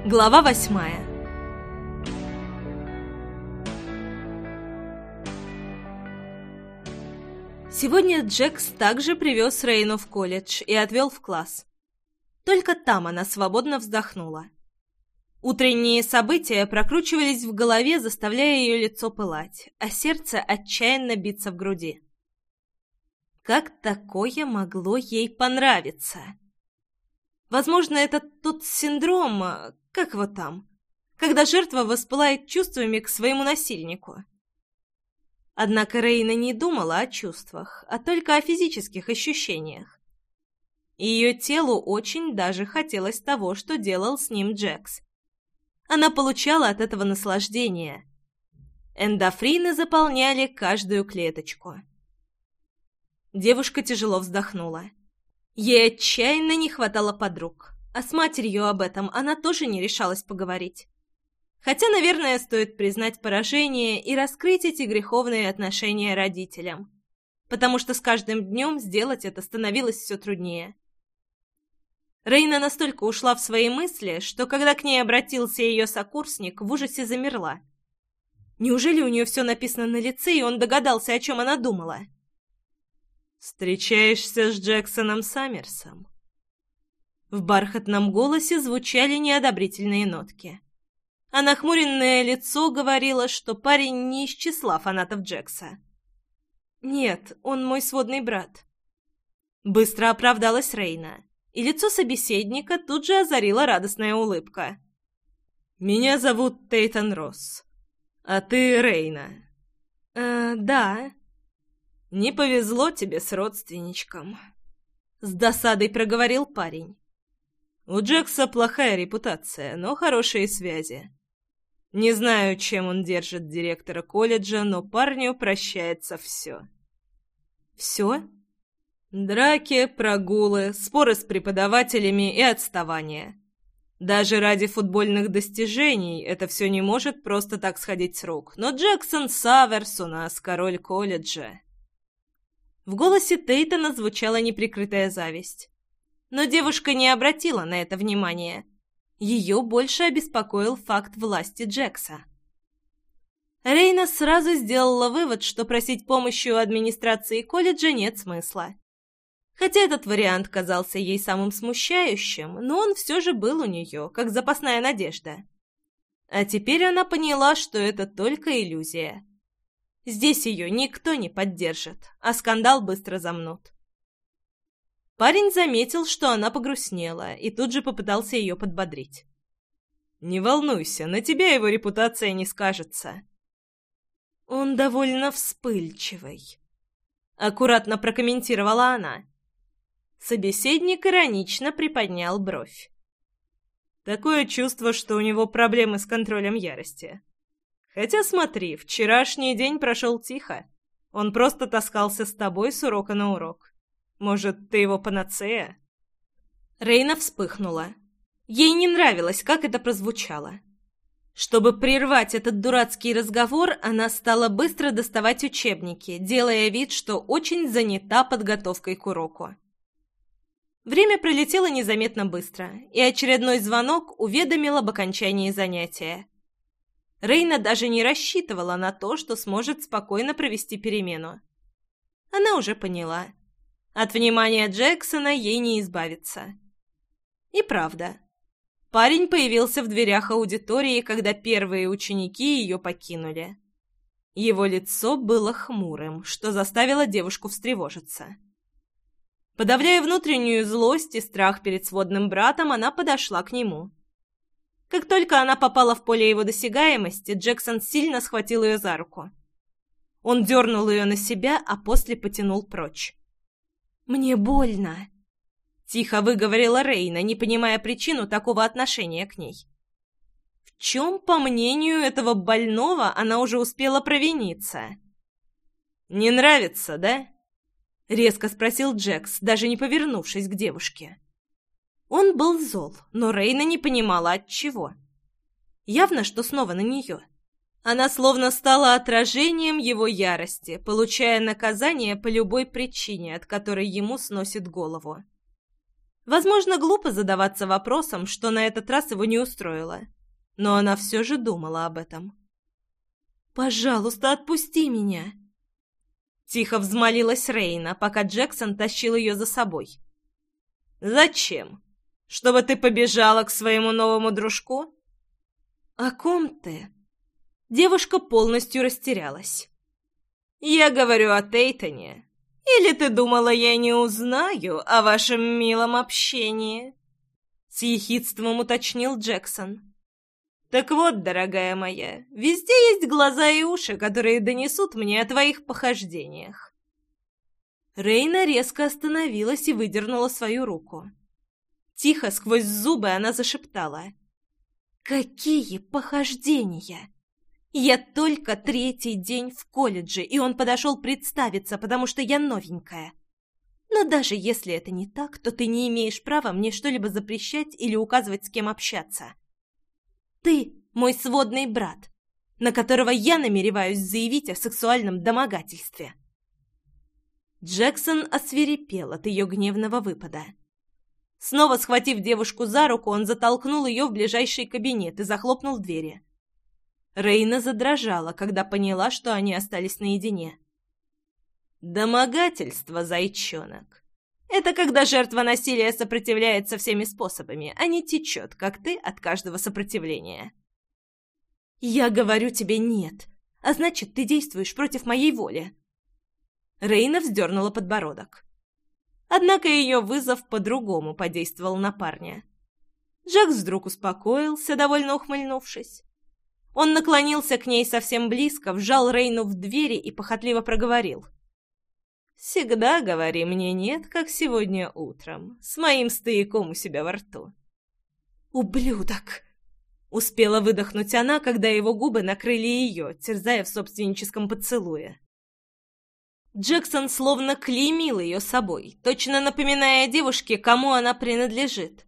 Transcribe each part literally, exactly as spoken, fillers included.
Глава восьмая. Сегодня Джекс также привез Рейну в колледж и отвел в класс. Только там она свободно вздохнула. Утренние события прокручивались в голове, заставляя ее лицо пылать, а сердце отчаянно биться в груди. Как такое могло ей понравиться? Возможно, это тот синдром, как его там, когда жертва воспылает чувствами к своему насильнику. Однако Рейна не думала о чувствах, а только о физических ощущениях. Ее телу очень даже хотелось того, что делал с ним Джекс. Она получала от этого наслаждение. Эндорфины заполняли каждую клеточку. Девушка тяжело вздохнула. Ей отчаянно не хватало подруг, а с матерью об этом она тоже не решалась поговорить. Хотя, наверное, стоит признать поражение и раскрыть эти греховные отношения родителям, потому что с каждым днем сделать это становилось все труднее. Рейна настолько ушла в свои мысли, что когда к ней обратился ее сокурсник, в ужасе замерла. Неужели у нее все написано на лице, и он догадался, о чем она думала? «Встречаешься с Джексоном Саммерсом?» В бархатном голосе звучали неодобрительные нотки. А нахмуренное лицо говорило, что парень не из числа фанатов Джекса. «Нет, он мой сводный брат». Быстро оправдалась Рейна, и лицо собеседника тут же озарила радостная улыбка. «Меня зовут Тейтан Росс. А ты Рейна?» «Э, да». «Не повезло тебе с родственничком», — с досадой проговорил парень. «У Джекса плохая репутация, но хорошие связи. Не знаю, чем он держит директора колледжа, но парню прощается все». «Все?» «Драки, прогулы, споры с преподавателями и отставание. Даже ради футбольных достижений это все не может просто так сходить с рук, но Джексон Саверс у нас король колледжа». В голосе Тейтана звучала неприкрытая зависть. Но девушка не обратила на это внимания. Ее больше обеспокоил факт власти Джекса. Рейна сразу сделала вывод, что просить помощи у администрации колледжа нет смысла. Хотя этот вариант казался ей самым смущающим, но он все же был у нее, как запасная надежда. А теперь она поняла, что это только иллюзия. Здесь ее никто не поддержит, а скандал быстро замнут. Парень заметил, что она погрустнела, и тут же попытался ее подбодрить. «Не волнуйся, на тебя его репутация не скажется». «Он довольно вспыльчивый», — аккуратно прокомментировала она. Собеседник иронично приподнял бровь. «Такое чувство, что у него проблемы с контролем ярости. Хотя смотри, вчерашний день прошел тихо. Он просто таскался с тобой с урока на урок. Может, ты его панацея?» Рейна вспыхнула. Ей не нравилось, как это прозвучало. Чтобы прервать этот дурацкий разговор, она стала быстро доставать учебники, делая вид, что очень занята подготовкой к уроку. Время пролетело незаметно быстро, и очередной звонок уведомил об окончании занятия. Рейна даже не рассчитывала на то, что сможет спокойно провести перемену. Она уже поняла. От внимания Джексона ей не избавиться. И правда. Парень появился в дверях аудитории, когда первые ученики ее покинули. Его лицо было хмурым, что заставило девушку встревожиться. Подавляя внутреннюю злость и страх перед сводным братом, она подошла к нему. Как только она попала в поле его досягаемости, Джексон сильно схватил ее за руку. Он дернул ее на себя, а после потянул прочь. «Мне больно», — тихо выговорила Рейна, не понимая причину такого отношения к ней. В чем, по мнению этого больного, она уже успела провиниться? «Не нравится, да?» — резко спросил Джекс, даже не повернувшись к девушке. Он был зол, но Рейна не понимала, от чего. Явно, что снова на нее. Она словно стала отражением его ярости, получая наказание по любой причине, от которой ему сносит голову. Возможно, глупо задаваться вопросом, что на этот раз его не устроило, но она все же думала об этом. «Пожалуйста, отпусти меня!» Тихо взмолилась Рейна, пока Джексон тащил ее за собой. «Зачем? Чтобы ты побежала к своему новому дружку?» «О ком ты?» Девушка полностью растерялась. «Я говорю о Тейтоне. Или ты думала, я не узнаю о вашем милом общении?» С ехидством уточнил Джексон. «Так вот, дорогая моя, везде есть глаза и уши, которые донесут мне о твоих похождениях». Рейна резко остановилась и выдернула свою руку. Тихо, сквозь зубы, она зашептала. «Какие похождения! Я только третий день в колледже, и он подошел представиться, потому что я новенькая. Но даже если это не так, то ты не имеешь права мне что-либо запрещать или указывать, с кем общаться. Ты мой сводный брат, на которого я намереваюсь заявить о сексуальном домогательстве». Джексон освирепел от ее гневного выпада. Снова схватив девушку за руку, он затолкнул ее в ближайший кабинет и захлопнул двери. Рейна задрожала, когда поняла, что они остались наедине. «Домогательство, зайчонок. Это когда жертва насилия сопротивляется всеми способами, а не течет, как ты, от каждого сопротивления». «Я говорю тебе нет, а значит, ты действуешь против моей воли». Рейна вздернула подбородок. Однако ее вызов по-другому подействовал на парня. Джекс вдруг успокоился, довольно ухмыльнувшись. Он наклонился к ней совсем близко, вжал Рейну в двери и похотливо проговорил. «Всегда говори мне «нет», как сегодня утром, с моим стояком у себя во рту». «Ублюдок!» — успела выдохнуть она, когда его губы накрыли ее, терзая в собственническом поцелуе. Джексон словно клеймил ее собой, точно напоминая девушке, кому она принадлежит.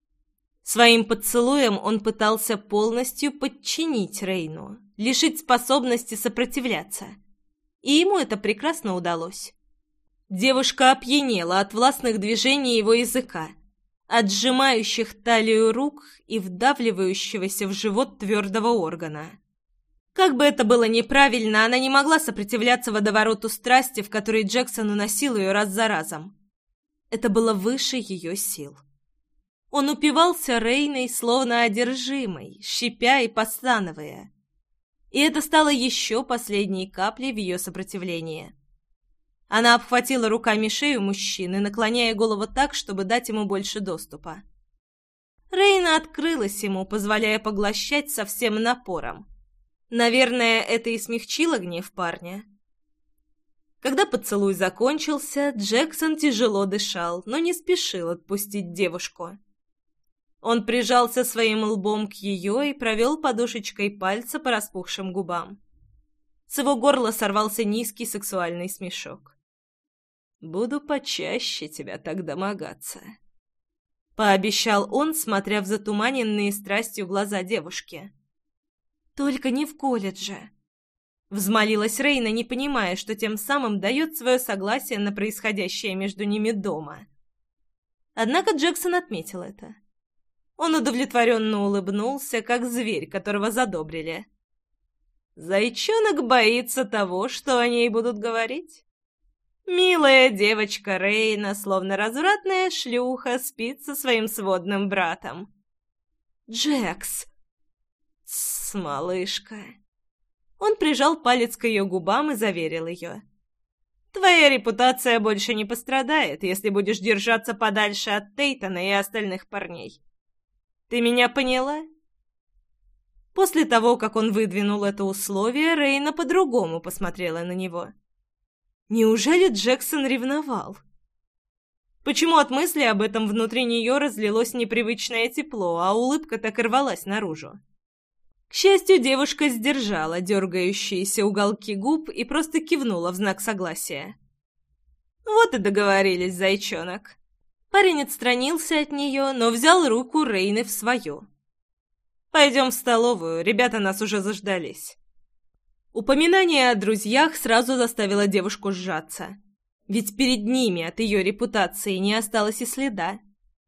Своим поцелуем он пытался полностью подчинить Рейну, лишить способности сопротивляться. И ему это прекрасно удалось. Девушка опьянела от властных движений его языка, от сжимающих талию рук и вдавливающегося в живот твердого органа. Как бы это было неправильно, она не могла сопротивляться водовороту страсти, в который Джексон уносил ее раз за разом. Это было выше ее сил. Он упивался Рейной, словно одержимой, шипя и постановая. И это стало еще последней каплей в ее сопротивлении. Она обхватила руками шею мужчины, наклоняя голову так, чтобы дать ему больше доступа. Рейна открылась ему, позволяя поглощать со всем напором. Наверное, это и смягчило гнев парня. Когда поцелуй закончился, Джексон тяжело дышал, но не спешил отпустить девушку. Он прижался своим лбом к ее и провел подушечкой пальца по распухшим губам. С его горла сорвался низкий сексуальный смешок. «Буду почаще тебя так домогаться», — пообещал он, смотря в затуманенные страстью глаза девушки. «Только не в колледже», — взмолилась Рейна, не понимая, что тем самым дает свое согласие на происходящее между ними дома. Однако Джексон отметил это. Он удовлетворенно улыбнулся, как зверь, которого задобрили. «Зайчонок боится того, что о ней будут говорить. Милая девочка Рейна, словно развратная шлюха, спит со своим сводным братом». «Джекс!» «Тссс, малышка!» Он прижал палец к ее губам и заверил ее. «Твоя репутация больше не пострадает, если будешь держаться подальше от Тейтона и остальных парней. Ты меня поняла?» После того, как он выдвинул это условие, Рейна по-другому посмотрела на него. Неужели Джексон ревновал? Почему от мысли об этом внутри нее разлилось непривычное тепло, а улыбка так и рвалась наружу? К счастью, девушка сдержала дергающиеся уголки губ и просто кивнула в знак согласия. «Вот и договорились, зайчонок». Парень отстранился от нее, но взял руку Рейны в свою. «Пойдем в столовую, ребята нас уже заждались». Упоминание о друзьях сразу заставило девушку сжаться. Ведь перед ними от ее репутации не осталось и следа.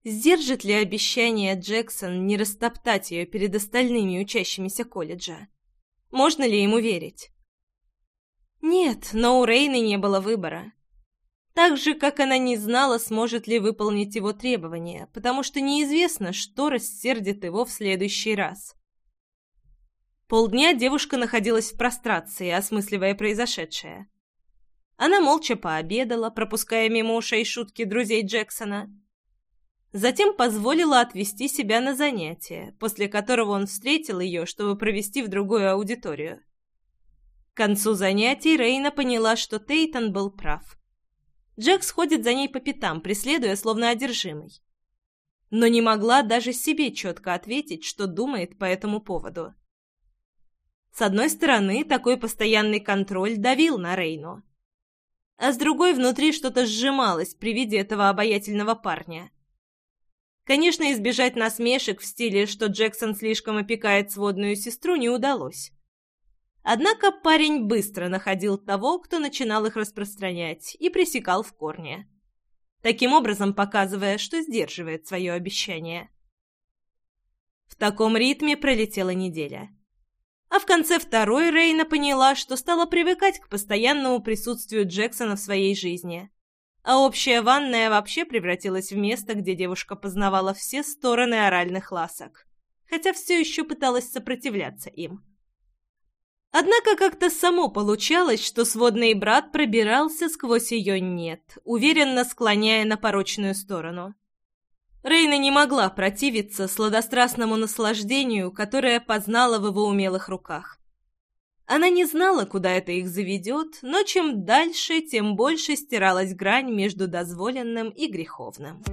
Сдержит ли обещание Джексон не растоптать ее перед остальными учащимися колледжа? Можно ли ему верить? Нет, но у Рейны не было выбора. Так же, как она не знала, сможет ли выполнить его требования, потому что неизвестно, что рассердит его в следующий раз. Полдня девушка находилась в прострации, осмысливая произошедшее. Она молча пообедала, пропуская мимо ушей шутки друзей Джексона. Затем позволила отвезти себя на занятие, после которого он встретил ее, чтобы провести в другую аудиторию. К концу занятий Рейна поняла, что Тейтон был прав. Джекс ходит за ней по пятам, преследуя словно одержимый. Но не могла даже себе четко ответить, что думает по этому поводу. С одной стороны, такой постоянный контроль давил на Рейну. А с другой, внутри что-то сжималось при виде этого обаятельного парня. Конечно, избежать насмешек в стиле, что Джексон слишком опекает сводную сестру, не удалось. Однако парень быстро находил того, кто начинал их распространять, и пресекал в корне. Таким образом показывая, что сдерживает свое обещание. В таком ритме пролетела неделя. А в конце второй Рейна поняла, что стала привыкать к постоянному присутствию Джексона в своей жизни. А общая ванная вообще превратилась в место, где девушка познавала все стороны оральных ласок, хотя все еще пыталась сопротивляться им. Однако как-то само получалось, что сводный брат пробирался сквозь ее «нет», уверенно склоняя на порочную сторону. Рейна не могла противиться сладострастному наслаждению, которое познала в его умелых руках. Она не знала, куда это их заведет, но чем дальше, тем больше стиралась грань между дозволенным и греховным.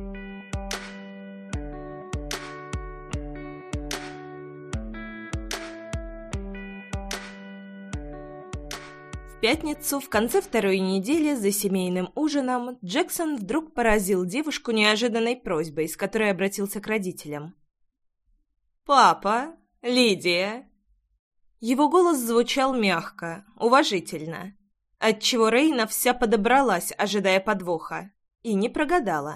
В пятницу, в конце второй недели, за семейным ужином, Джексон вдруг поразил девушку неожиданной просьбой, с которой обратился к родителям. «Папа, Лидия!» Его голос звучал мягко, уважительно, отчего Рейна вся подобралась, ожидая подвоха, и не прогадала.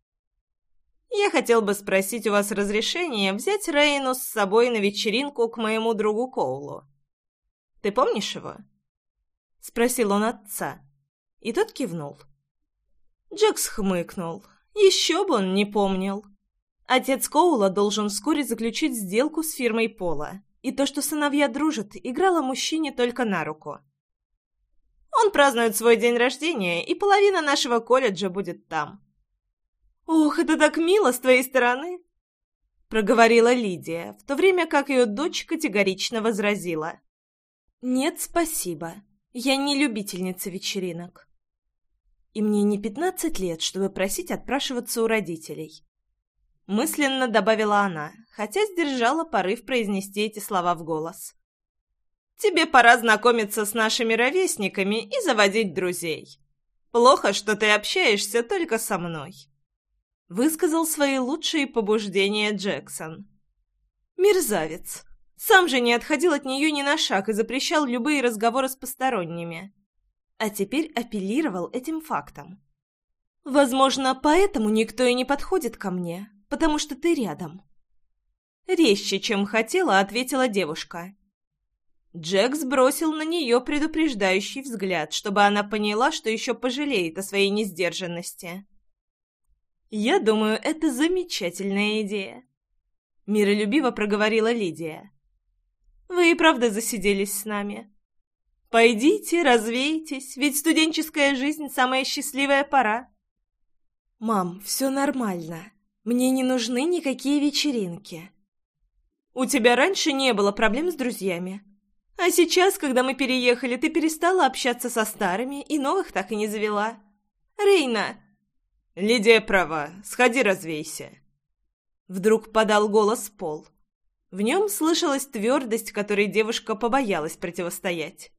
«Я хотел бы спросить у вас разрешения взять Рейну с собой на вечеринку к моему другу Коулу. Ты помнишь его?» — спросил он отца, и тот кивнул. Джекс хмыкнул. Еще бы он не помнил. Отец Коула должен вскоре заключить сделку с фирмой Пола, и то, что сыновья дружат, играло мужчине только на руку. Он празднует свой день рождения, и половина нашего колледжа будет там. «Ох, это так мило с твоей стороны!» — проговорила Лидия, в то время как ее дочь категорично возразила. «Нет, спасибо. Я не любительница вечеринок. И мне не пятнадцать лет, чтобы просить отпрашиваться у родителей». Мысленно добавила она, хотя сдержала порыв произнести эти слова в голос. «Тебе пора знакомиться с нашими ровесниками и заводить друзей. Плохо, что ты общаешься только со мной», — высказал свои лучшие побуждения Джексон. Мерзавец. Сам же не отходил от нее ни на шаг и запрещал любые разговоры с посторонними. А теперь апеллировал этим фактом. «Возможно, поэтому никто и не подходит ко мне, потому что ты рядом». Резче, чем хотела, ответила девушка. Джекс бросил на нее предупреждающий взгляд, чтобы она поняла, что еще пожалеет о своей несдержанности. «Я думаю, это замечательная идея», — миролюбиво проговорила Лидия. «Вы и правда засиделись с нами. Пойдите, развейтесь, ведь студенческая жизнь — самая счастливая пора». «Мам, все нормально. Мне не нужны никакие вечеринки». «У тебя раньше не было проблем с друзьями. А сейчас, когда мы переехали, ты перестала общаться со старыми и новых так и не завела. Рейна!» «Лидия права. Сходи, развейся». Вдруг подал голос Пол. В нем слышалась твердость, которой девушка побоялась противостоять.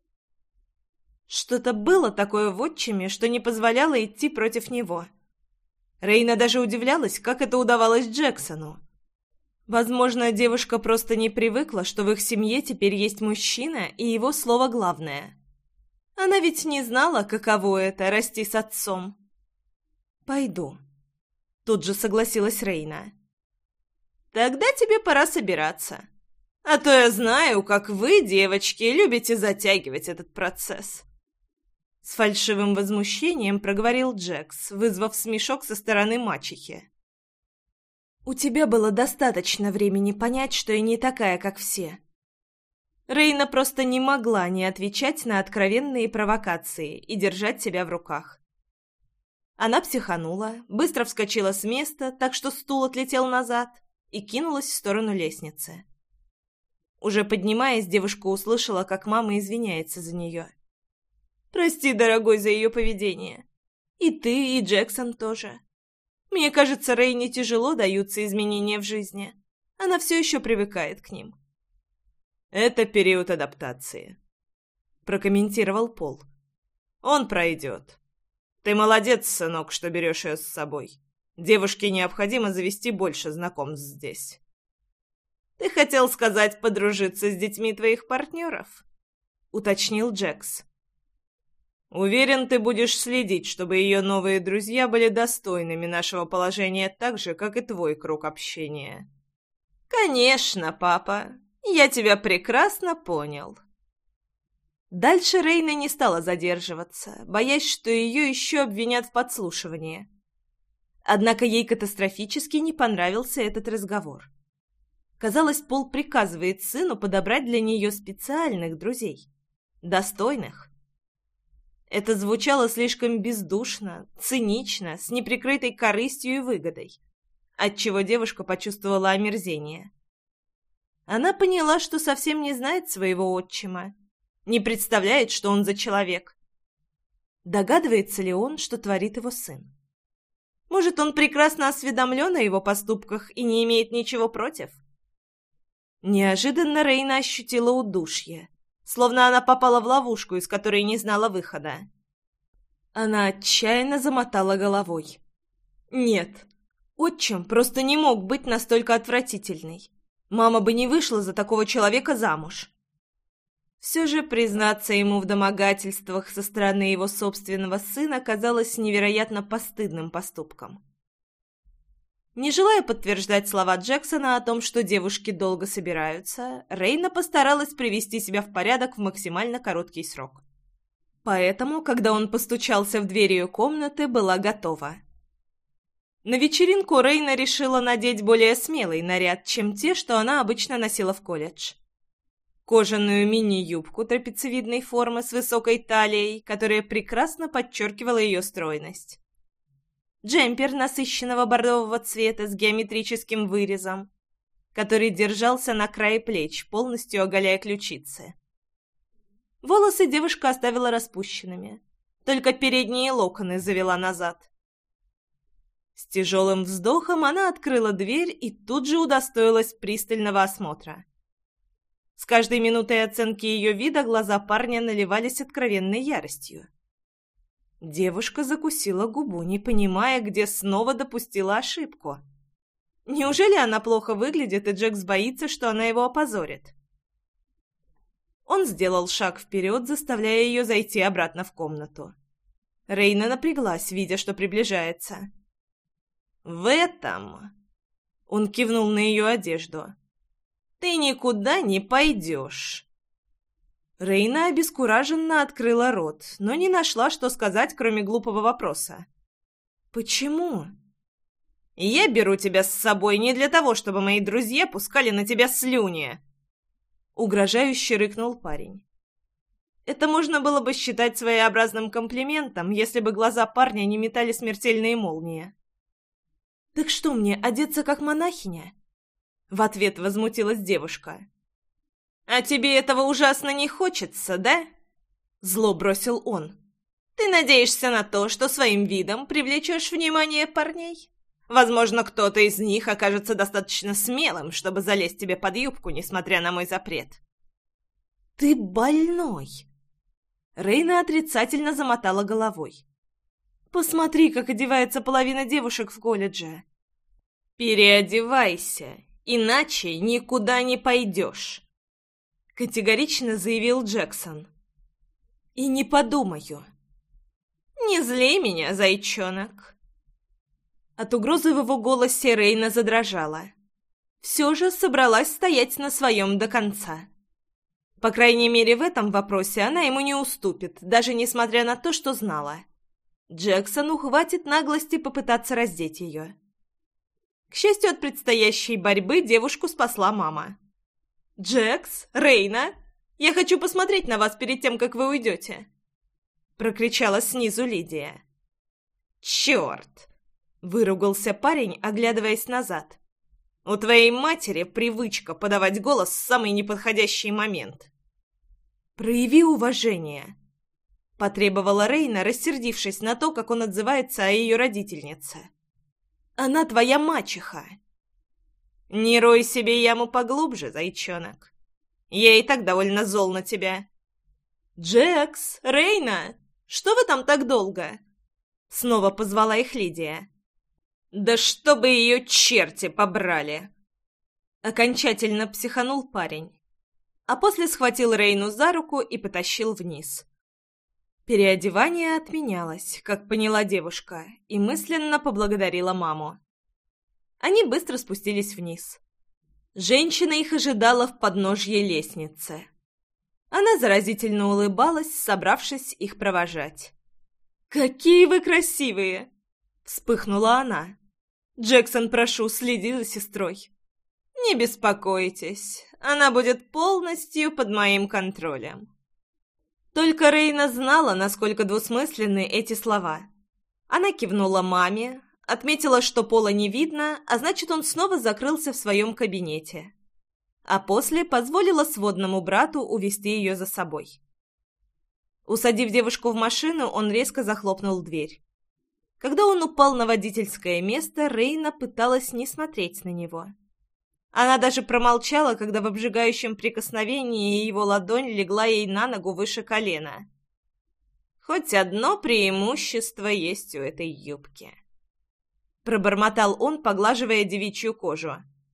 Что-то было такое в отчиме, что не позволяло идти против него. Рейна даже удивлялась, как это удавалось Джексону. Возможно, девушка просто не привыкла, что в их семье теперь есть мужчина, и его слово главное. Она ведь не знала, каково это — расти с отцом. «Пойду», — Тут же согласилась Рейна. «Тогда тебе пора собираться. А то я знаю, как вы, девочки, любите затягивать этот процесс». С фальшивым возмущением проговорил Джекс, вызвав смешок со стороны мачехи. «У тебя было достаточно времени понять, что я не такая, как все». Рейна просто не могла не отвечать на откровенные провокации и держать себя в руках. Она психанула, быстро вскочила с места, так что стул отлетел назад, и кинулась в сторону лестницы. Уже поднимаясь, девушка услышала, как мама извиняется за нее. «Прости, дорогой, за ее поведение. И ты, и Джексон тоже. Мне кажется, Рейне тяжело даются изменения в жизни. Она все еще привыкает к ним». «Это период адаптации», — прокомментировал Пол. «Он пройдет. Ты молодец, сынок, что берешь ее с собой. Девушке необходимо завести больше знакомств здесь». «Ты хотел сказать подружиться с детьми твоих партнеров?» — уточнил Джекс. «Уверен, ты будешь следить, чтобы ее новые друзья были достойными нашего положения так же, как и твой круг общения». «Конечно, папа. Я тебя прекрасно понял». Дальше Рейна не стала задерживаться, боясь, что ее еще обвинят в подслушивании. Однако ей катастрофически не понравился этот разговор. Казалось, Пол приказывает сыну подобрать для нее специальных друзей. Достойных. Это звучало слишком бездушно, цинично, с неприкрытой корыстью и выгодой, отчего девушка почувствовала омерзение. Она поняла, что совсем не знает своего отчима, не представляет, что он за человек. Догадывается ли он, что творит его сын? Может, он прекрасно осведомлен о его поступках и не имеет ничего против? Неожиданно Рейна ощутила удушье, словно она попала в ловушку, из которой не знала выхода. Она отчаянно замотала головой. Нет, отчим просто не мог быть настолько отвратительный. Мама бы не вышла за такого человека замуж. Все же признаться ему в домогательствах со стороны его собственного сына казалось невероятно постыдным поступком. Не желая подтверждать слова Джексона о том, что девушки долго собираются, Рейна постаралась привести себя в порядок в максимально короткий срок. Поэтому, когда он постучался в дверь ее комнаты, была готова. На вечеринку Рейна решила надеть более смелый наряд, чем те, что она обычно носила в колледж. Кожаную мини-юбку трапециевидной формы с высокой талией, которая прекрасно подчеркивала ее стройность. Джемпер насыщенного бордового цвета с геометрическим вырезом, который держался на крае плеч, полностью оголяя ключицы. Волосы девушка оставила распущенными, только передние локоны завела назад. С тяжелым вздохом она открыла дверь и тут же удостоилась пристального осмотра. С каждой минутой оценки ее вида глаза парня наливались откровенной яростью. Девушка закусила губу, не понимая, где снова допустила ошибку. Неужели она плохо выглядит, и Джекс боится, что она его опозорит? Он сделал шаг вперед, заставляя ее зайти обратно в комнату. Рейна напряглась, видя, что приближается. «В этом...» — он кивнул на ее одежду. «Ты никуда не пойдешь». Рейна обескураженно открыла рот, но не нашла, что сказать, кроме глупого вопроса. «Почему?» «Я беру тебя с собой не для того, чтобы мои друзья пускали на тебя слюни!» Угрожающе рыкнул парень. Это можно было бы считать своеобразным комплиментом, если бы глаза парня не метали смертельные молнии. «Так что мне, одеться как монахиня?» В ответ возмутилась девушка. «А тебе этого ужасно не хочется, да?» Зло бросил он. «Ты надеешься на то, что своим видом привлечешь внимание парней? Возможно, кто-то из них окажется достаточно смелым, чтобы залезть тебе под юбку, несмотря на мой запрет». «Ты больной!» Рейна отрицательно замотала головой. «Посмотри, как одевается половина девушек в колледже». «Переодевайся, иначе никуда не пойдешь», — категорично заявил Джексон. «И не подумаю». «Не зли меня, зайчонок». От угрозы в его голосе Рейна задрожала. Все же собралась стоять на своем до конца. По крайней мере, в этом вопросе она ему не уступит, даже несмотря на то, что знала. Джексону хватит наглости попытаться раздеть ее. К счастью, от предстоящей борьбы девушку спасла мама. «Джекс, Рейна, я хочу посмотреть на вас перед тем, как вы уйдете!» Прокричала снизу Лидия. «Черт!» — выругался парень, оглядываясь назад. «У твоей матери привычка подавать голос в самый неподходящий момент». «Прояви уважение», — потребовала Рейна, рассердившись на то, как он отзывается о ее родительнице. «Она твоя мачеха». «Не рой себе яму поглубже, зайчонок. Я и так довольно зол на тебя». «Джекс, Рейна, что вы там так долго?» Снова позвала их Лидия. «Да чтобы ее черти побрали!» Окончательно психанул парень, а после схватил Рейну за руку и потащил вниз. Переодевание отменялось, как поняла девушка, и мысленно поблагодарила маму. Они быстро спустились вниз. Женщина их ожидала в подножье лестницы. Она заразительно улыбалась, собравшись их провожать. «Какие вы красивые!» — вспыхнула она. «Джексон, прошу, следи за сестрой». «Не беспокойтесь, она будет полностью под моим контролем». Только Рейна знала, насколько двусмысленны эти слова. Она кивнула маме, отметила, что пола не видно, а значит, он снова закрылся в своем кабинете. А после позволила сводному брату увести ее за собой. Усадив девушку в машину, он резко захлопнул дверь. Когда он упал на водительское место, Рейна пыталась не смотреть на него. Она даже промолчала, когда в обжигающем прикосновении его ладонь легла ей на ногу выше колена. «Хоть одно преимущество есть у этой юбки», — пробормотал он, поглаживая девичью кожу.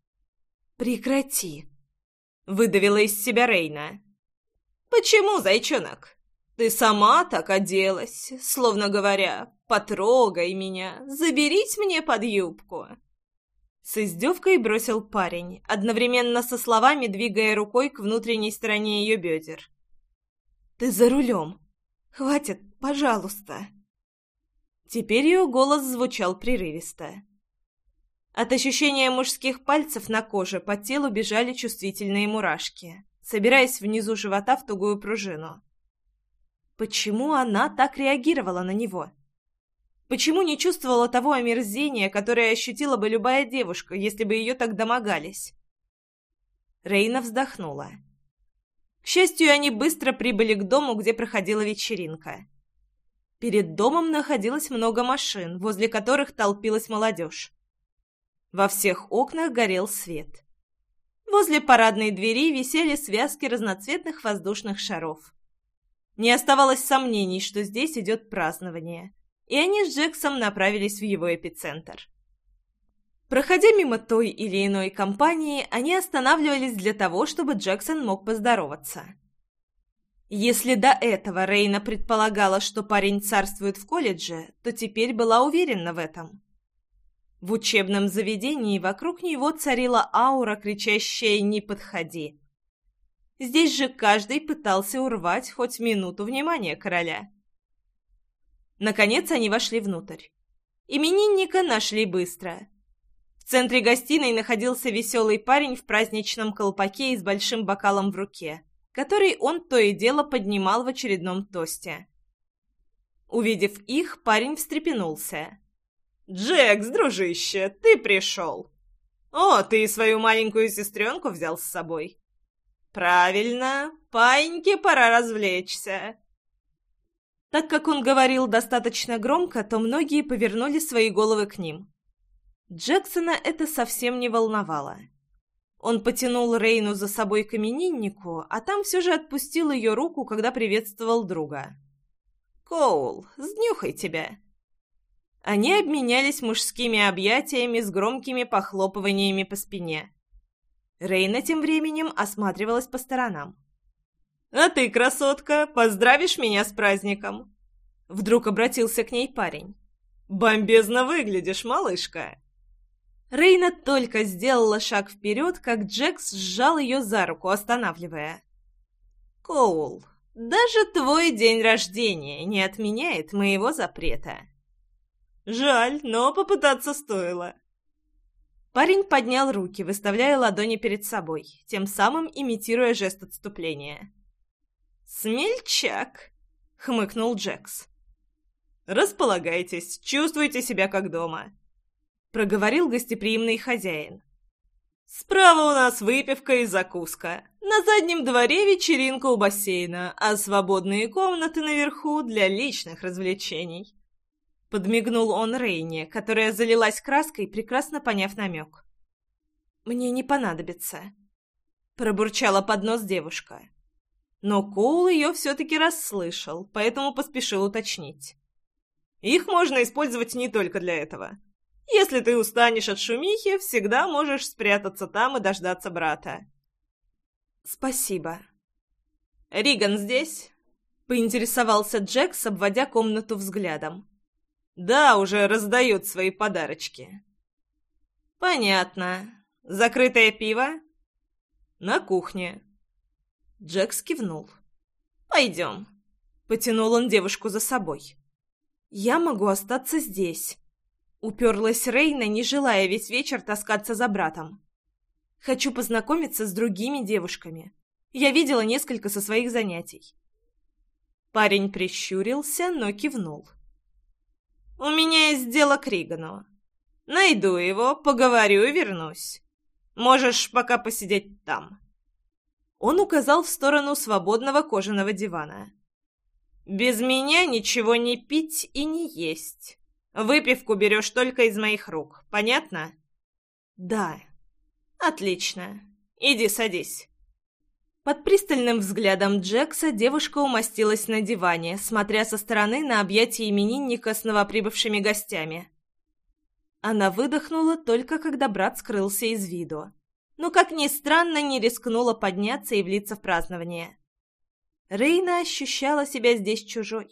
«Прекрати», — выдавила из себя Рейна. «Почему, зайчонок? Ты сама так оделась, словно говоря, потрогай меня, заберись мне под юбку». С издевкой бросил парень, одновременно со словами двигая рукой к внутренней стороне ее бедер. «Ты за рулем. Хватит, пожалуйста». Теперь ее голос звучал прерывисто. От ощущения мужских пальцев на коже по телу бежали чувствительные мурашки, собираясь внизу живота в тугую пружину. Почему она так реагировала на него? Почему не чувствовала того омерзения, которое ощутила бы любая девушка, если бы ее так домогались? Рейна вздохнула. К счастью, они быстро прибыли к дому, где проходила вечеринка. Перед домом находилось много машин, возле которых толпилась молодежь. Во всех окнах горел свет. Возле парадной двери висели связки разноцветных воздушных шаров. Не оставалось сомнений, что здесь идет празднование, и они с Джексом направились в его эпицентр. Проходя мимо той или иной компании, они останавливались для того, чтобы Джексон мог поздороваться. Если до этого Рейна предполагала, что парень царствует в колледже, то теперь была уверена в этом. В учебном заведении вокруг него царила аура, кричащая «Не подходи!». Здесь же каждый пытался урвать хоть минуту внимания короля. Наконец они вошли внутрь. Именинника нашли быстро. В центре гостиной находился веселый парень в праздничном колпаке и с большим бокалом в руке, который он то и дело поднимал в очередном тосте. Увидев их, парень встрепенулся. «Джекс, дружище, ты пришел! О, ты и свою маленькую сестренку взял с собой. Правильно, паиньке пора развлечься». Так как он говорил достаточно громко, то многие повернули свои головы к ним. Джексона это совсем не волновало. Он потянул Рейну за собой к имениннику, а там все же отпустил ее руку, когда приветствовал друга. «Коул, снюхай тебя!» Они обменялись мужскими объятиями с громкими похлопываниями по спине. Рейна тем временем осматривалась по сторонам. «А ты, красотка, поздравишь меня с праздником?» Вдруг обратился к ней парень. «Бомбезно выглядишь, малышка!» Рейна только сделала шаг вперед, как Джекс сжал ее за руку, останавливая. «Коул, даже твой день рождения не отменяет моего запрета». «Жаль, но попытаться стоило». Парень поднял руки, выставляя ладони перед собой, тем самым имитируя жест отступления. «Смельчак!» — хмыкнул Джекс. «Располагайтесь, чувствуйте себя как дома», — проговорил гостеприимный хозяин. «Справа у нас выпивка и закуска. На заднем дворе вечеринка у бассейна, а свободные комнаты наверху для личных развлечений». Подмигнул он Рейне, которая залилась краской, прекрасно поняв намек. «Мне не понадобится», — пробурчала под нос девушка. Но Коул ее все-таки расслышал, поэтому поспешил уточнить. «Их можно использовать не только для этого. Если ты устанешь от шумихи, всегда можешь спрятаться там и дождаться брата». «Спасибо». «Риган здесь?» — поинтересовался Джекс, обводя комнату взглядом. «Да, уже раздает свои подарочки». «Понятно. Закрытое пиво?» «На кухне». Джекс кивнул. «Пойдем». Потянул он девушку за собой. «Я могу остаться здесь». Уперлась Рейна, не желая весь вечер таскаться за братом. «Хочу познакомиться с другими девушками. Я видела несколько со своих занятий». Парень прищурился, но кивнул. «У меня есть дело к Ригану. Найду его, поговорю и вернусь. Можешь пока посидеть там». Он указал в сторону свободного кожаного дивана. «Без меня ничего не пить и не есть. Выпивку берешь только из моих рук, понятно?» «Да». «Отлично. Иди садись». Под пристальным взглядом Джекса девушка умостилась на диване, смотря со стороны на объятия именинника с новоприбывшими гостями. Она выдохнула только когда брат скрылся из виду, но, как ни странно, не рискнула подняться и влиться в празднование. Рейна ощущала себя здесь чужой.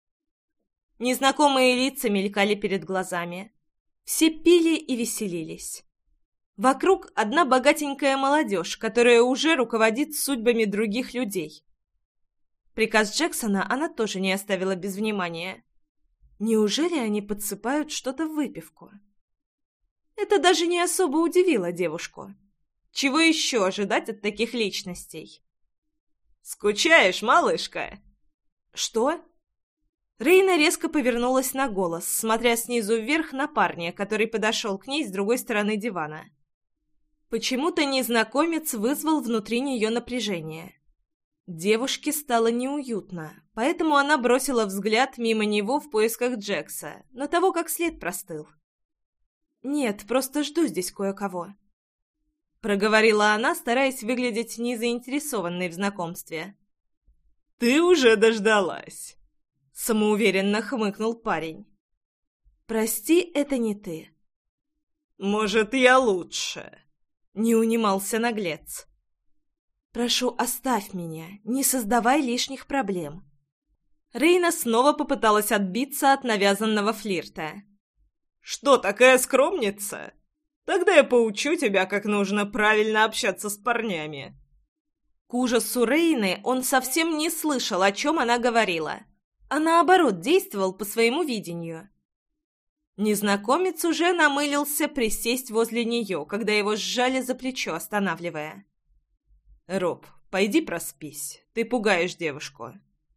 Незнакомые лица мелькали перед глазами. Все пили и веселились. Вокруг одна богатенькая молодежь, которая уже руководит судьбами других людей. Приказ Джексона она тоже не оставила без внимания. Неужели они подсыпают что-то в выпивку? Это даже не особо удивило девушку. Чего еще ожидать от таких личностей? «Скучаешь, малышка?» «Что?» Рейна резко повернулась на голос, смотря снизу вверх на парня, который подошел к ней с другой стороны дивана. Почему-то незнакомец вызвал внутри нее напряжение. Девушке стало неуютно, поэтому она бросила взгляд мимо него в поисках Джекса, но того как след простыл. «Нет, просто жду здесь кое-кого», — проговорила она, стараясь выглядеть незаинтересованной в знакомстве. «Ты уже дождалась», — самоуверенно хмыкнул парень. «Прости, это не ты». «Может, я лучше?» Не унимался наглец. «Прошу, оставь меня, не создавай лишних проблем». Рейна снова попыталась отбиться от навязанного флирта. «Что, такая скромница? Тогда я поучу тебя, как нужно правильно общаться с парнями». К ужасу Рейны он совсем не слышал, о чем она говорила, а наоборот действовал по своему видению. Незнакомец уже намылился присесть возле нее, когда его сжали за плечо, останавливая. «Роб, пойди проспись, ты пугаешь девушку».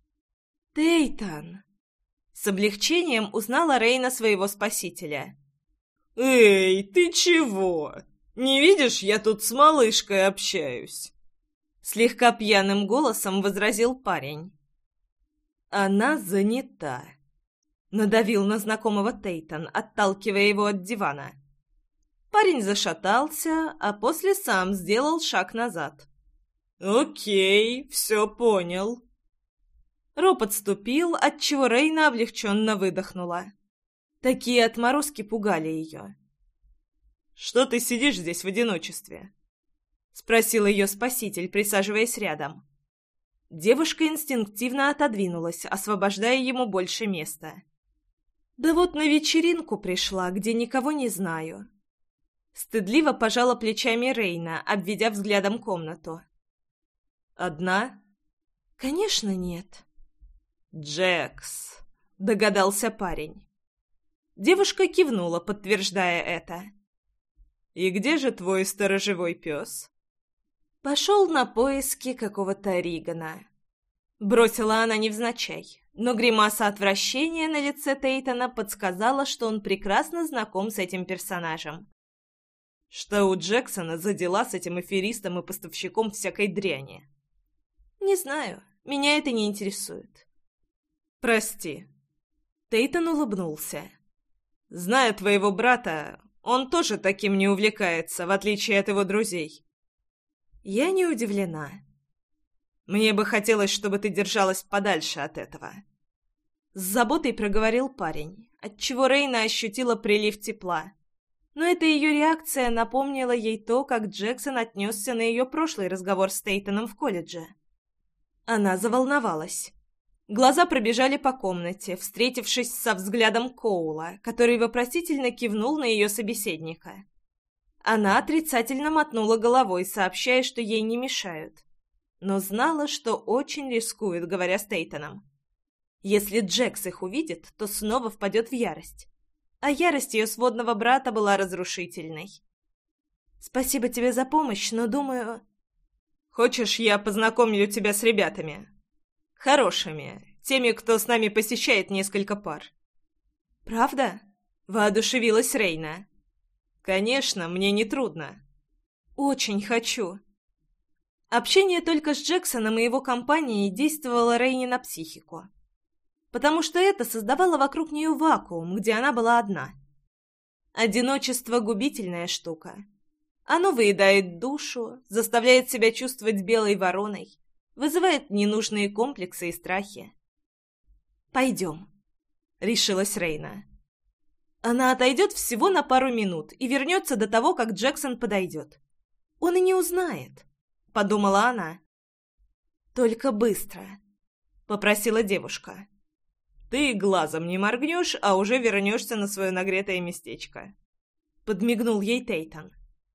«Тейтан!» С облегчением узнала Рейна своего спасителя. «Эй, ты чего? Не видишь, я тут с малышкой общаюсь?» Слегка пьяным голосом возразил парень. «Она занята», — надавил на знакомого Тейтан, отталкивая его от дивана. Парень зашатался, а после сам сделал шаг назад. «Окей, все понял». Роб отступил, отчего Рейна облегченно выдохнула. Такие отморозки пугали ее. «Что ты сидишь здесь в одиночестве?» — спросил ее спаситель, присаживаясь рядом. Девушка инстинктивно отодвинулась, освобождая ему больше места. «Да вот на вечеринку пришла, где никого не знаю». Стыдливо пожала плечами Рейна, обведя взглядом комнату. «Одна?» «Конечно, нет». «Джекс», — догадался парень. Девушка кивнула, подтверждая это. «И где же твой сторожевой пес?» «Пошел на поиски какого-то Ригана». Бросила она невзначай, но гримаса отвращения на лице Тейтона подсказала, что он прекрасно знаком с этим персонажем. «Что у Джексона за дела с этим аферистом и поставщиком всякой дряни?» «Не знаю, меня это не интересует». «Прости». Тейтон улыбнулся. «Зная твоего брата, он тоже таким не увлекается, в отличие от его друзей». «Я не удивлена». «Мне бы хотелось, чтобы ты держалась подальше от этого». С заботой проговорил парень, отчего Рейна ощутила прилив тепла. Но эта ее реакция напомнила ей то, как Джексон отнесся на ее прошлый разговор с Тейтоном в колледже. Она заволновалась. Глаза пробежали по комнате, встретившись со взглядом Коула, который вопросительно кивнул на ее собеседника. Она отрицательно мотнула головой, сообщая, что ей не мешают, но знала, что очень рискует, говоря с Тейтоном. Если Джекс их увидит, то снова впадет в ярость. А ярость ее сводного брата была разрушительной. «Спасибо тебе за помощь, но думаю...» «Хочешь, я познакомлю тебя с ребятами? Хорошими, теми, кто с нами посещает несколько пар». «Правда?» — воодушевилась Рейна. «Конечно, мне не трудно». «Очень хочу». Общение только с Джексоном и его компанией действовало Рейне на психику, потому что это создавало вокруг нее вакуум, где она была одна. Одиночество — губительная штука. Оно выедает душу, заставляет себя чувствовать белой вороной, вызывает ненужные комплексы и страхи. «Пойдем», — решилась Рейна. Она отойдет всего на пару минут и вернется до того, как Джексон подойдет. Он и не узнает. — подумала она. «Только быстро», — попросила девушка. «Ты глазом не моргнешь, а уже вернешься на свое нагретое местечко», — подмигнул ей Тейтон.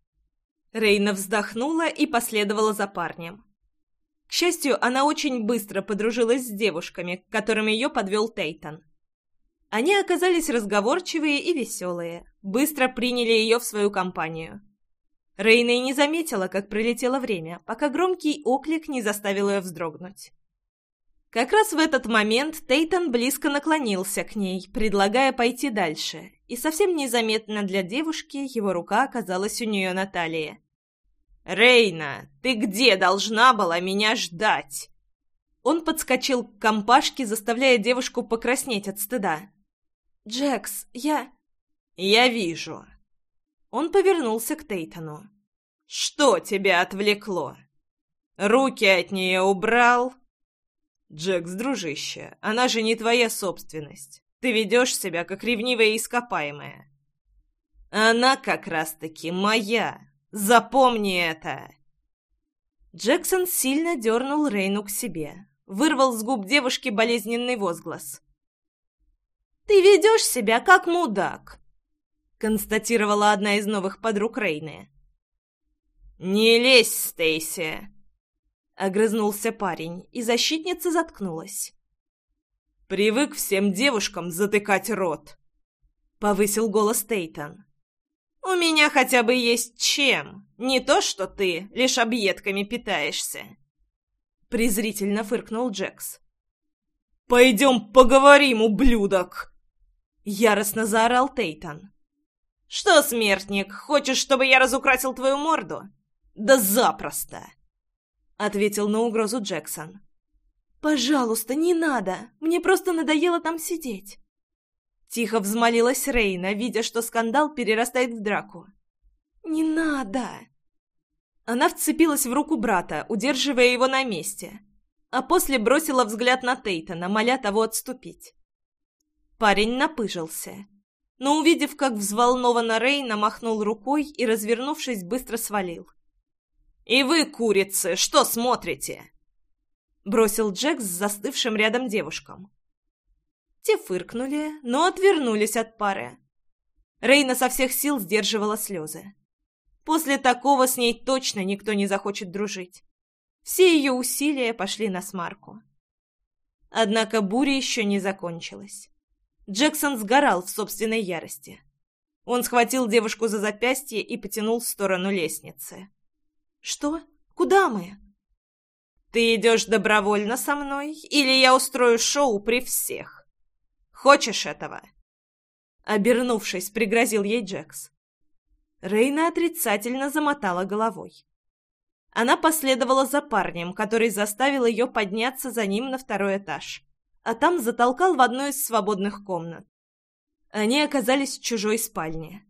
Рейна вздохнула и последовала за парнем. К счастью, она очень быстро подружилась с девушками, к которым ее подвел Тейтон. Они оказались разговорчивые и веселые, быстро приняли ее в свою компанию. Рейна и не заметила, как пролетело время, пока громкий оклик не заставил ее вздрогнуть. Как раз в этот момент Тейтон близко наклонился к ней, предлагая пойти дальше, и совсем незаметно для девушки его рука оказалась у нее на талии. «Рейна, ты где должна была меня ждать?» Он подскочил к компашке, заставляя девушку покраснеть от стыда. «Джекс, я...» «Я вижу». Он повернулся к Тейтону. «Что тебя отвлекло? Руки от нее убрал?» «Джекс, дружище, она же не твоя собственность. Ты ведешь себя, как ревнивая ископаемая». «Она как раз-таки моя. Запомни это!» Джексон сильно дернул Рейну к себе, вырвал с губ девушки болезненный возглас. «Ты ведешь себя, как мудак!» констатировала одна из новых подруг Рейны. «Не лезь, Стейси!» — огрызнулся парень, и защитница заткнулась. «Привык всем девушкам затыкать рот!» — повысил голос Тейтон. «У меня хотя бы есть чем, не то что ты лишь объедками питаешься!» Презрительно фыркнул Джекс. «Пойдем поговорим, ублюдок!» — яростно заорал Тейтон. «Что, смертник, хочешь, чтобы я разукрасил твою морду?» «Да запросто!» — ответил на угрозу Джексон. «Пожалуйста, не надо! Мне просто надоело там сидеть!» Тихо взмолилась Рейна, видя, что скандал перерастает в драку. «Не надо!» Она вцепилась в руку брата, удерживая его на месте, а после бросила взгляд на Тейтона, моля того отступить. Парень напыжился, но, увидев, как взволнованно Рейна, махнул рукой и, развернувшись, быстро свалил. «И вы, курицы, что смотрите?» Бросил Джекс с застывшим рядом девушкам. Те фыркнули, но отвернулись от пары. Рейна со всех сил сдерживала слезы. После такого с ней точно никто не захочет дружить. Все ее усилия пошли насмарку. Однако буря еще не закончилась. Джексон сгорал в собственной ярости. Он схватил девушку за запястье и потянул в сторону лестницы. «Что? Куда мы?» «Ты идешь добровольно со мной, или я устрою шоу при всех? Хочешь этого?» Обернувшись, пригрозил ей Джекс. Рейна отрицательно замотала головой. Она последовала за парнем, который заставил ее подняться за ним на второй этаж, а там затолкал в одну из свободных комнат. Они оказались в чужой спальне.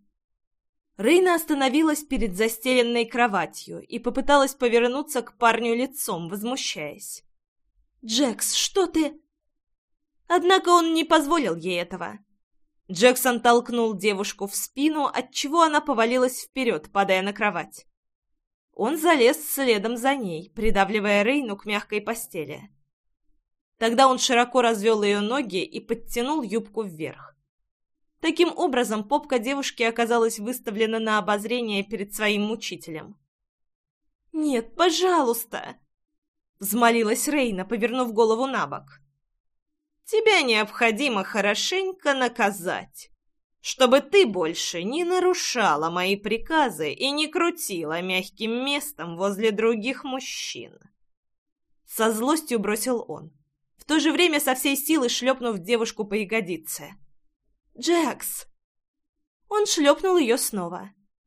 Рейна остановилась перед застеленной кроватью и попыталась повернуться к парню лицом, возмущаясь. «Джекс, что ты...» Однако он не позволил ей этого. Джексон толкнул девушку в спину, отчего она повалилась вперед, падая на кровать. Он залез следом за ней, придавливая Рейну к мягкой постели. Тогда он широко развел ее ноги и подтянул юбку вверх. Таким образом, попка девушки оказалась выставлена на обозрение перед своим мучителем. «Нет, пожалуйста!» — взмолилась Рейна, повернув голову на бок. «Тебя необходимо хорошенько наказать, чтобы ты больше не нарушала мои приказы и не крутила мягким местом возле других мужчин». Со злостью бросил он, в то же время со всей силы шлепнув девушку по ягодице. «Джекс!» Он шлепнул ее снова.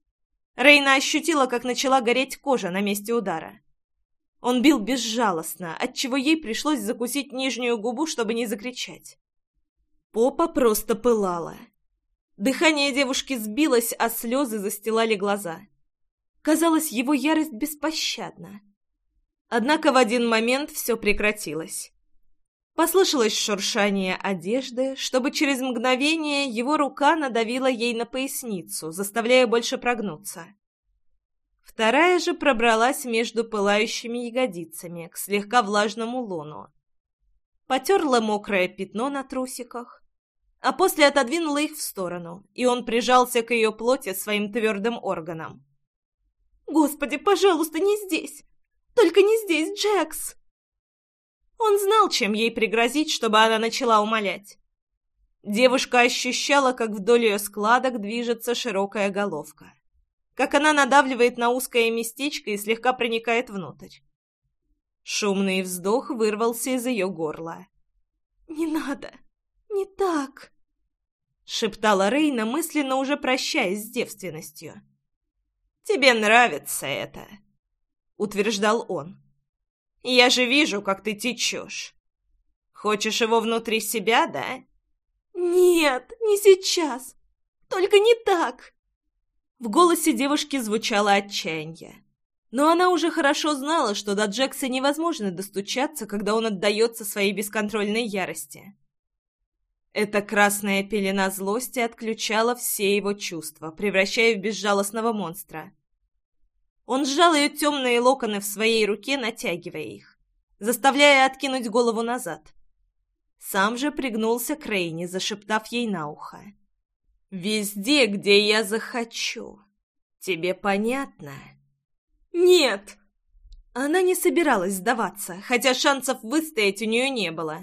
Рейна ощутила, как начала гореть кожа на месте удара. Он бил безжалостно, отчего ей пришлось закусить нижнюю губу, чтобы не закричать. Попа просто пылала. Дыхание девушки сбилось, а слезы застилали глаза. Казалось, его ярость беспощадна. Однако в один момент все прекратилось. Послышалось шуршание одежды, чтобы через мгновение его рука надавила ей на поясницу, заставляя больше прогнуться. Вторая же пробралась между пылающими ягодицами к слегка влажному лону. Потерла мокрое пятно на трусиках, а после отодвинула их в сторону, и он прижался к ее плоти своим твердым органом. «Господи, пожалуйста, не здесь! Только не здесь, Джекс!» Он знал, чем ей пригрозить, чтобы она начала умолять. Девушка ощущала, как вдоль ее складок движется широкая головка, как она надавливает на узкое местечко и слегка проникает внутрь. Шумный вздох вырвался из ее горла. «Не надо, не так!» — шептала Рейна, мысленно уже прощаясь с девственностью. «Тебе нравится это», — утверждал он. «Я же вижу, как ты течешь. Хочешь его внутри себя, да?» «Нет, не сейчас. Только не так!» В голосе девушки звучало отчаяние. Но она уже хорошо знала, что до Джекса невозможно достучаться, когда он отдается своей бесконтрольной ярости. Эта красная пелена злости отключала все его чувства, превращая в безжалостного монстра. Он сжал ее темные локоны в своей руке, натягивая их, заставляя откинуть голову назад. Сам же пригнулся к Рейне, зашептав ей на ухо. «Везде, где я захочу. Тебе понятно?» «Нет!» Она не собиралась сдаваться, хотя шансов выстоять у нее не было.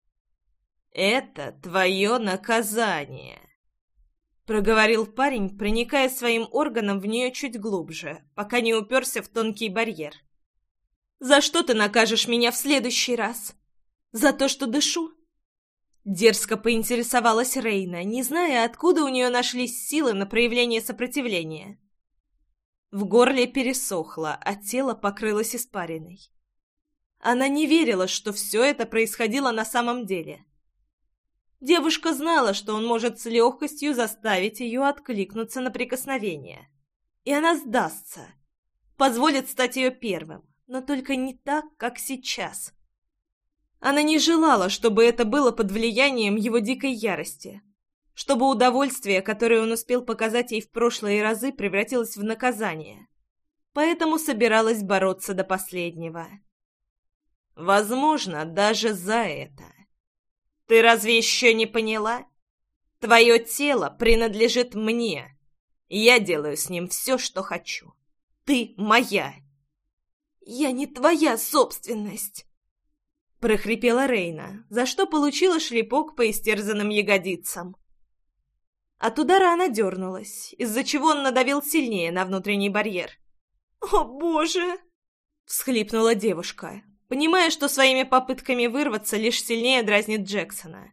«Это твое наказание», — проговорил парень, проникая своим органом в нее чуть глубже, пока не уперся в тонкий барьер. «За что ты накажешь меня в следующий раз? За то, что дышу?» Дерзко поинтересовалась Рейна, не зная, откуда у нее нашлись силы на проявление сопротивления. В горле пересохло, а тело покрылось испариной. Она не верила, что все это происходило на самом деле. Девушка знала, что он может с легкостью заставить ее откликнуться на прикосновение. И она сдастся, позволит стать ее первым, но только не так, как сейчас. Она не желала, чтобы это было под влиянием его дикой ярости, чтобы удовольствие, которое он успел показать ей в прошлые разы, превратилось в наказание. Поэтому собиралась бороться до последнего. Возможно, даже за это. Ты разве еще не поняла? Твое тело принадлежит мне. Я делаю с ним все, что хочу. Ты моя. Я не твоя собственность, прохрипела Рейна, за что получила шлепок по истерзанным ягодицам. От удара она дернулась, из-за чего он надавил сильнее на внутренний барьер. «О, Боже!» — всхлипнула девушка, понимая, что своими попытками вырваться лишь сильнее дразнит Джексона.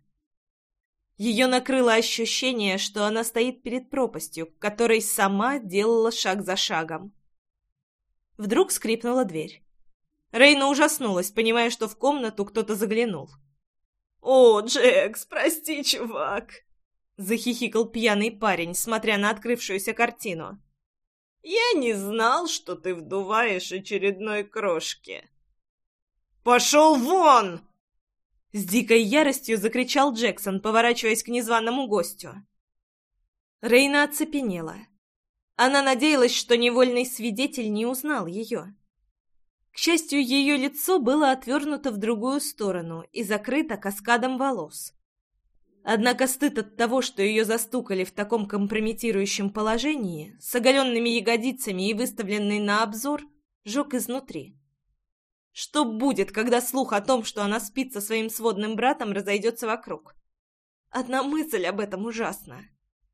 Ее накрыло ощущение, что она стоит перед пропастью, к которой сама делала шаг за шагом. Вдруг скрипнула дверь. Рейна ужаснулась, понимая, что в комнату кто-то заглянул. «О, Джекс, прости, чувак!» — захихикал пьяный парень, смотря на открывшуюся картину. «Я не знал, что ты вдуваешь очередной крошки». «Пошел вон!» С дикой яростью закричал Джексон, поворачиваясь к незваному гостю. Рейна оцепенела. Она надеялась, что невольный свидетель не узнал ее. К счастью, ее лицо было отвернуто в другую сторону и закрыто каскадом волос. Однако стыд от того, что ее застукали в таком компрометирующем положении, с оголенными ягодицами и выставленной на обзор, жег изнутри. Что будет, когда слух о том, что она спит со своим сводным братом, разойдется вокруг? Одна мысль об этом ужасна.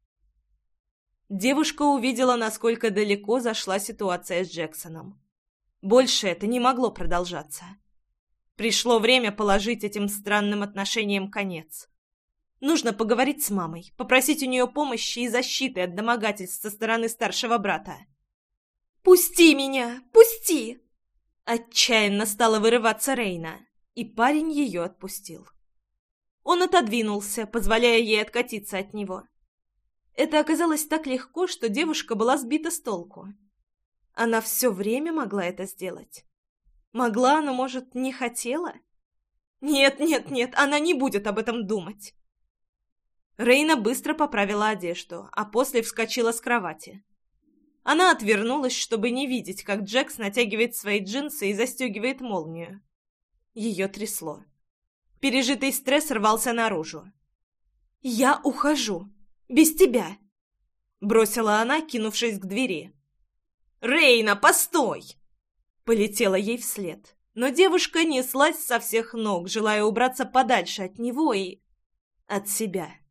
Девушка увидела, насколько далеко зашла ситуация с Джексоном. Больше это не могло продолжаться. Пришло время положить этим странным отношениям конец. Нужно поговорить с мамой, попросить у нее помощи и защиты от домогательств со стороны старшего брата. «Пусти меня! Пусти!» Отчаянно стала вырываться Рейна, и парень ее отпустил. Он отодвинулся, позволяя ей откатиться от него. Это оказалось так легко, что девушка была сбита с толку. Она все время могла это сделать. Могла, но, может, не хотела? Нет, нет, нет, она не будет об этом думать. Рейна быстро поправила одежду, а после вскочила с кровати. Она отвернулась, чтобы не видеть, как Джекс натягивает свои джинсы и застегивает молнию. Ее трясло. Пережитый стресс рвался наружу. «Я ухожу. Без тебя!» Бросила она, кинувшись к двери. «Рейна, постой!» Полетела ей вслед, но девушка неслась со всех ног, желая убраться подальше от него и... от себя.